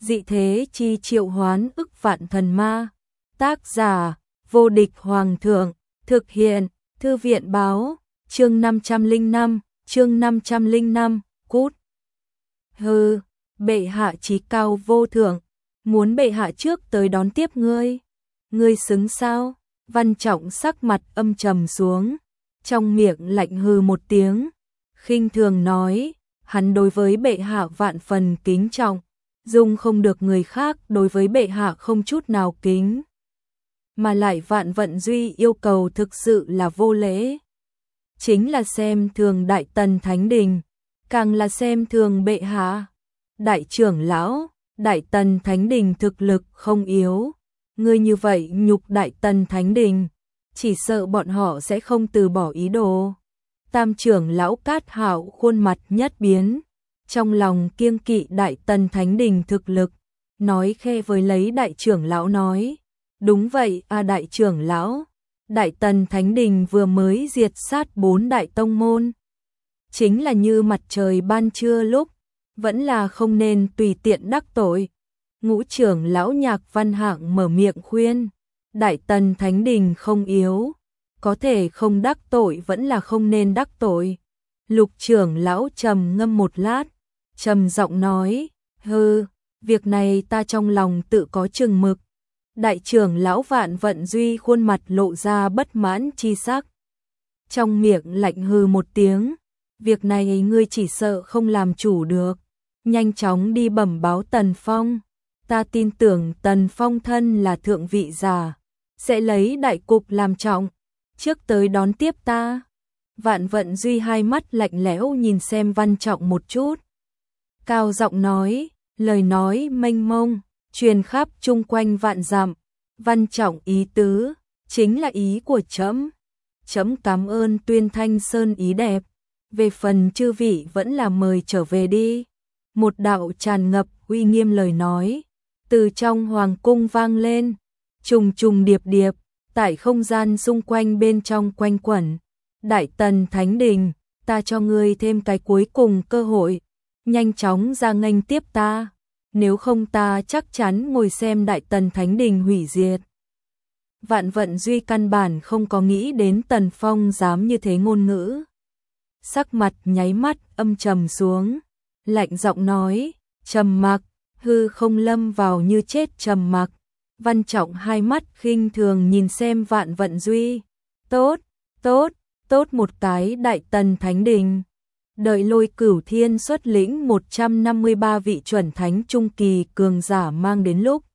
dị thế chi triệu hoán ức vạn thần ma. Tác giả, vô địch hoàng thượng, thực hiện, thư viện báo, chương 505, cút. Hừ, bệ hạ chí cao vô thượng, muốn bệ hạ trước tới đón tiếp ngươi. Ngươi xứng sao? Văn Trọng sắc mặt âm trầm xuống, trong miệng lạnh hừ một tiếng, khinh thường nói, hắn đối với bệ hạ vạn phần kính trọng, dung không được người khác đối với bệ hạ không chút nào kính. Mà lại Vạn Vận Duy yêu cầu thực sự là vô lễ. Chính là xem thường Đại Tần Thánh Đình, càng là xem thường bệ hạ. Đại trưởng lão, Đại Tần Thánh Đình thực lực không yếu. Ngươi như vậy nhục Đại Tần Thánh Đình, chỉ sợ bọn họ sẽ không từ bỏ ý đồ. Tam trưởng lão Cát Hạo khuôn mặt nhất biến, trong lòng kiêng kỵ Đại Tần Thánh Đình thực lực, nói khe với lấy đại trưởng lão nói, đúng vậy à đại trưởng lão, Đại Tần Thánh Đình vừa mới diệt sát 4 đại tông môn. Chính là như mặt trời ban trưa lúc, vẫn là không nên tùy tiện đắc tội. Ngũ trưởng lão Nhạc Văn Hạng mở miệng khuyên, Đại Tần Thánh Đình không yếu, có thể không đắc tội vẫn là không nên đắc tội. Lục trưởng lão trầm ngâm một lát, trầm giọng nói, hừ, việc này ta trong lòng tự có chừng mực. Đại trưởng lão Vạn Vận Duy khuôn mặt lộ ra bất mãn chi sắc. Trong miệng lạnh hừ một tiếng, việc này ngươi chỉ sợ không làm chủ được, nhanh chóng đi bẩm báo Tần Phong. Ta tin tưởng Tần Phong thân là thượng vị giả, sẽ lấy đại cục làm trọng, trước tới đón tiếp ta. Vạn Vận Duy hai mắt lạnh lẽo nhìn xem Văn Trọng một chút. Cao giọng nói, lời nói mênh mông, truyền khắp chung quanh vạn dặm. Văn Trọng ý tứ, chính là ý của trẫm. Trẫm cảm ơn Tuyên Thanh Sơn ý đẹp, về phần chư vị vẫn là mời trở về đi. Một đạo tràn ngập uy nghiêm lời nói từ trong hoàng cung vang lên, trùng trùng điệp điệp, tại không gian xung quanh bên trong quanh quẩn. Đại Tần Thánh Đình, ta cho ngươi thêm cái cuối cùng cơ hội, nhanh chóng ra nghênh tiếp ta, nếu không ta chắc chắn ngồi xem Đại Tần Thánh Đình hủy diệt. Vạn Vận Duy căn bản không có nghĩ đến Tần Phong dám như thế ngôn ngữ. Sắc mặt nháy mắt âm trầm xuống, lạnh giọng nói, trầm mặc. Hư không lâm vào như chết trầm mặc. Văn Trọng hai mắt khinh thường nhìn xem Vạn Vận Duy. Tốt, tốt, tốt một cái Đại Tần Thánh Đình. Đợi Lôi Cửu Thiên xuất lĩnh 153 vị chuẩn thánh trung kỳ cường giả mang đến lúc,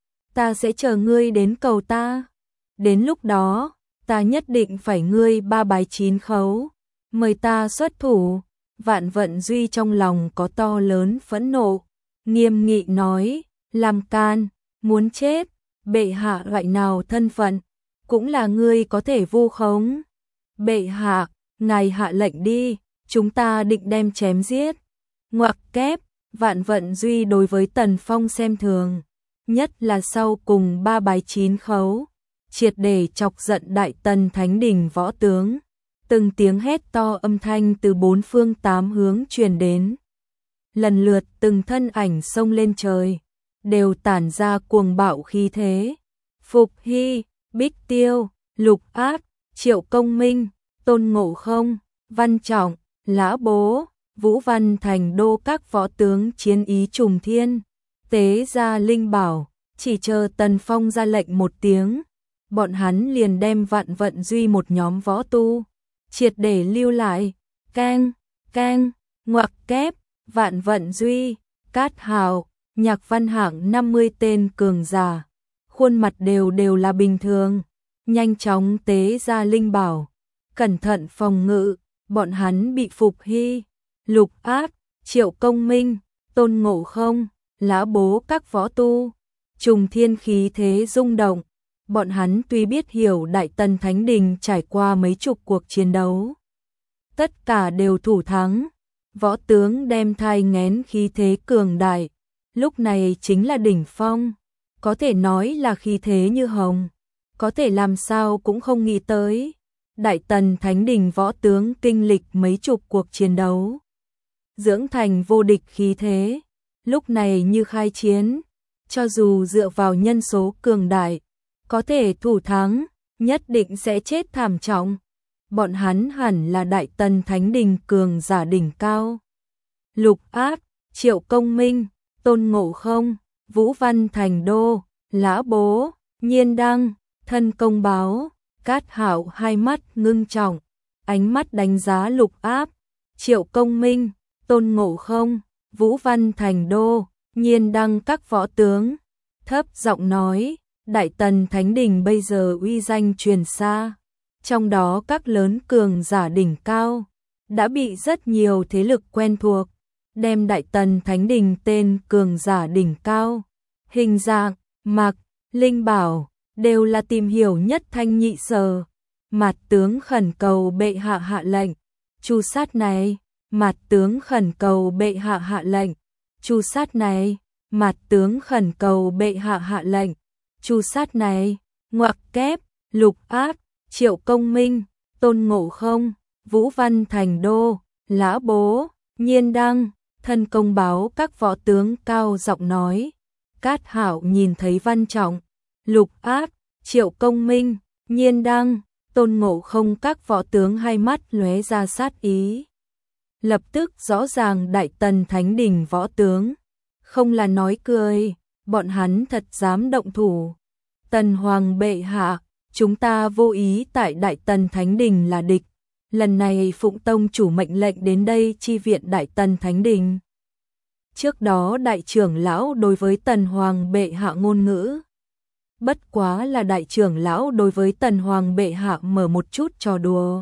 ta sẽ chờ ngươi đến cầu ta. Đến lúc đó, ta nhất định phải ngươi 3 bái 9 khấu, mời ta xuất thủ. Vạn Vận Duy trong lòng có to lớn phẫn nộ, nghiêm nghị nói, làm can, muốn chết, bệ hạ loại nào thân phận, cũng là ngươi có thể vu khống. Bệ hạ, ngài hạ lệnh đi, chúng ta định đem chém giết. Ngoặc kép, Vạn Vận Duy đối với Tần Phong xem thường, nhất là sau cùng 3 bái 9 khấu, triệt để chọc giận Đại Tần Thánh Đình võ tướng. Từng tiếng hét to âm thanh từ 4 phương 8 hướng truyền đến. Lần lượt từng thân ảnh xông lên trời, đều tản ra cuồng bạo khí thế. Phục Hy, Bích Tiêu, Lục Áp, Triệu Công Minh, Tôn Ngộ Không, Văn Trọng, Lã Bố, Vũ Văn Thành đô các võ tướng chiến ý trùng thiên, tế ra linh bảo, chỉ chờ Tần Phong ra lệnh một tiếng, bọn hắn liền đem Vạn Vận Duy một nhóm võ tu triệt để lưu lại. Keng, keng, ngoặc kép, Vạn Vận Duy, Cát Hạo, Nhạc Văn Hạng 50 tên cường giả, khuôn mặt đều là bình thường, nhanh chóng tế ra linh bảo, cẩn thận phòng ngự. Bọn hắn bị Phục Hy, Lục Áp, Triệu Công Minh, Tôn Ngộ Không, Lã Bố các võ tu trùng thiên khí thế rung động. Bọn hắn tuy biết hiểu Đại Tần Thánh Đình trải qua mấy chục cuộc chiến đấu, tất cả đều thủ thắng, võ tướng đem thai nghén khí thế cường đại, lúc này chính là đỉnh phong, có thể nói là khí thế như hồng, có thể làm sao cũng không nghĩ tới. Đại Tần Thánh Đình võ tướng kinh lịch mấy chục cuộc chiến đấu, dưỡng thành vô địch khí thế, lúc này như khai chiến, cho dù dựa vào nhân số cường đại, có thể thủ thắng, nhất định sẽ chết thảm trọng. Bọn hắn hẳn là Đại Tần Thánh Đình cường giả đỉnh cao. Lục Áp, Triệu Công Minh, Tôn Ngộ Không, Vũ Văn Thành Đô, Lã Bố, Nhiên Đăng, Thân Công Báo. Cát Hạo hai mắt ngưng trọng, ánh mắt đánh giá Lục Áp, Triệu Công Minh, Tôn Ngộ Không, Vũ Văn Thành Đô, Nhiên Đăng các võ tướng, thấp giọng nói, Đại Tần Thánh Đình bây giờ uy danh truyền xa, trong đó các lớn cường giả đỉnh cao đã bị rất nhiều thế lực quen thuộc, đem Đại Tần Thánh Đình tên cường giả đỉnh cao, hình dạng, mặc, linh bảo đều là tìm hiểu nhất thanh nhị sở. Mạt tướng khẩn cầu bệ hạ hạ lệnh, tru sát này. Mạt tướng khẩn cầu bệ hạ hạ lệnh, tru sát này. Mạt tướng khẩn cầu bệ hạ hạ lệnh, tru sát này. Ngoặc kép, Lục Áp, Triệu Công Minh, Tôn Ngộ Không, Vũ Văn Thành Đô, Lã Bố, Nhiên Đăng, Thân Công Báo các võ tướng cao giọng nói. Cát Hạo nhìn thấy Văn Trọng, Lục Áp, Triệu Công Minh, Nhiên Đăng, Tôn Ngộ Không các võ tướng hai mắt lóe ra sát ý. Lập tức rõ ràng Đại Tần Thánh Đình võ tướng, không là nói cười, bọn hắn thật dám động thủ. Tần Hoàng bệ hạ, chúng ta vô ý tại Đại Tần Thánh Đình là địch, lần này Phụng Tông chủ mệnh lệnh đến đây chi viện Đại Tần Thánh Đình. Trước đó đại trưởng lão đối với Tần Hoàng bệ hạ ngôn ngữ, bất quá là đại trưởng lão đối với Tần Hoàng bệ hạ mở một chút trò đùa.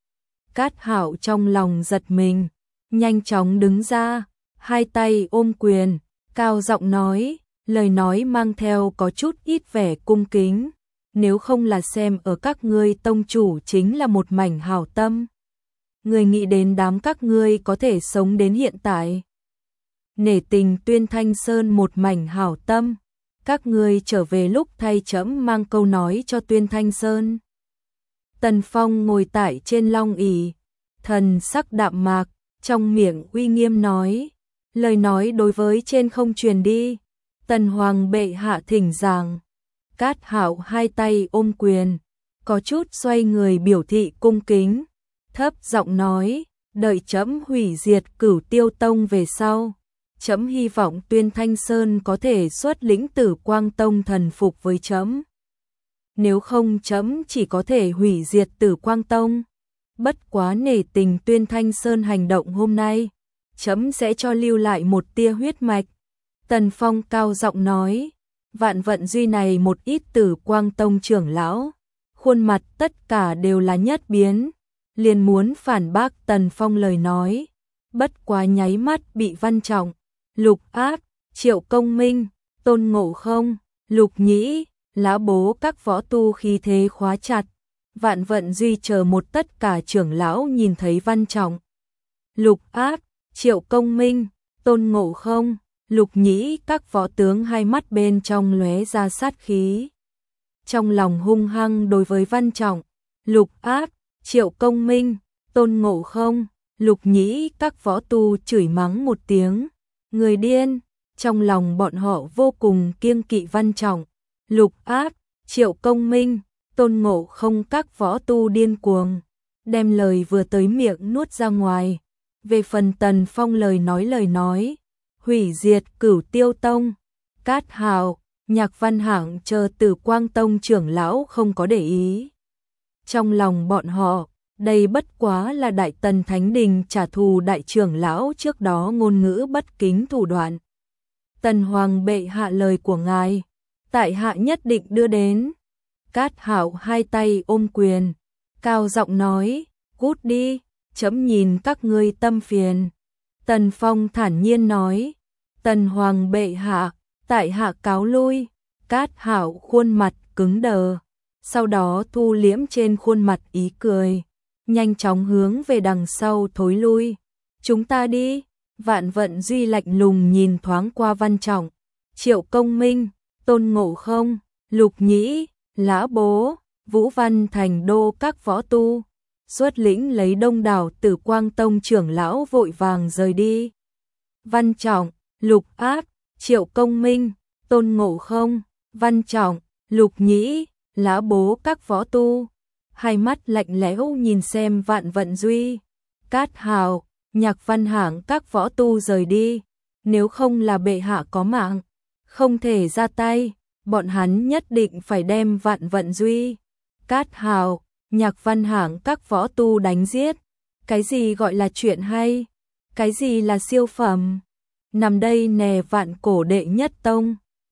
Cát Hạo trong lòng giật mình, nhanh chóng đứng ra, hai tay ôm quyền, cao giọng nói, lời nói mang theo có chút ít vẻ cung kính, nếu không là xem ở các ngươi tông chủ chính là một mảnh hảo tâm. Người nghĩ đến đám các ngươi có thể sống đến hiện tại. Nể tình Tuyên Thanh Sơn một mảnh hảo tâm, các ngươi trở về lúc thay trẫm mang câu nói cho Tuyên Thanh Sơn. Tần Phong ngồi tại trên long ỷ, thần sắc đạm mạc, trong miệng uy nghiêm nói, lời nói đối với trên không truyền đi. Tần Hoàng bệ hạ thỉnh giảng. Cát Hạo hai tay ôm quyền, có chút xoay người biểu thị cung kính, thấp giọng nói, đợi trẫm hủy diệt Cửu Tiêu Tông về sau, trẫm hy vọng Tuyên Thanh Sơn có thể xuất lĩnh Tử Quang Tông thần phục với trẫm. Nếu không trẫm chỉ có thể hủy diệt Tử Quang Tông. Bất quá nể tình Tuyên Thanh Sơn hành động hôm nay, trẫm sẽ cho lưu lại một tia huyết mạch. Tần Phong cao giọng nói, Vạn Vận Duy này một ít Tử Quang Tông trưởng lão, khuôn mặt tất cả đều là nhất biến, liền muốn phản bác Tần Phong lời nói, bất quá nháy mắt bị Văn Trọng, Lục Áp, Triệu Công Minh, Tôn Ngộ Không, Lục Nhĩ, Lã Bố các võ tu khí thế khóa chặt. Vạn Vận Duy chờ một tất cả trưởng lão nhìn thấy Văn Trọng, Lục Áp, Triệu Công Minh, Tôn Ngộ Không, Lục Nhĩ các võ tướng hai mắt bên trong lóe ra sát khí. Trong lòng hung hăng đối với Văn Trọng, Lục Áp, Triệu Công Minh, Tôn Ngộ Không, Lục Nhĩ các võ tu chửi mắng một tiếng, người điên. Trong lòng bọn họ vô cùng kiêng kỵ Văn Trọng, Lục Áp, Triệu Công Minh, Tôn Ngộ Không các võ tu điên cuồng, đem lời vừa tới miệng nuốt ra ngoài. Về phần Tần Phong lời nói, hủy diệt Cửu Tiêu Tông, Cát Hạo, Nhạc Văn Hạng chờ Tử Quang Tông trưởng lão không có để ý. Trong lòng bọn họ, đây bất quá là Đại Tần Thánh Đình trả thù đại trưởng lão trước đó ngôn ngữ bất kính thủ đoạn. Tần Hoàng bệ hạ lời của ngài, tại hạ nhất định đưa đến. Cát Hạo hai tay ôm quyền, cao giọng nói, cút đi, chấm nhìn các ngươi tâm phiền. Tần Phong thản nhiên nói, Tần Hoàng bệ hạ, tại hạ cáo lui. Cát Hạo khuôn mặt cứng đờ, sau đó thu liễm trên khuôn mặt ý cười, nhanh chóng hướng về đằng sau thối lui. Chúng ta đi. Vạn Vận Duy lạnh lùng nhìn thoáng qua Văn Trọng, Triệu Công Minh, Tôn Ngộ Không, Lục Nhĩ, Lã Bố, Vũ Văn Thành Đô các võ tu, xuất lĩnh lấy đông đảo Tử Quang Tông trưởng lão vội vàng rời đi. Văn Trọng, Lục Áp, Triệu Công Minh, Tôn Ngộ Không, Văn Trọng, Lục Nhĩ, Lã Bố các võ tu. Hai mắt lạnh lẽo nhìn xem Vạn Vận Duy, Cát Hào, Nhạc Văn Hảng các võ tu rời đi. Nếu không là bệ hạ có mạng, không thể ra tay, bọn hắn nhất định phải đem Vạn Vận Duy, Cát Hào, Nhạc Văn Hảng các võ tu đánh giết. Cái gì gọi là chuyện hay? Cái gì là siêu phẩm? Nằm đây nè Vạn Cổ đệ nhất tông.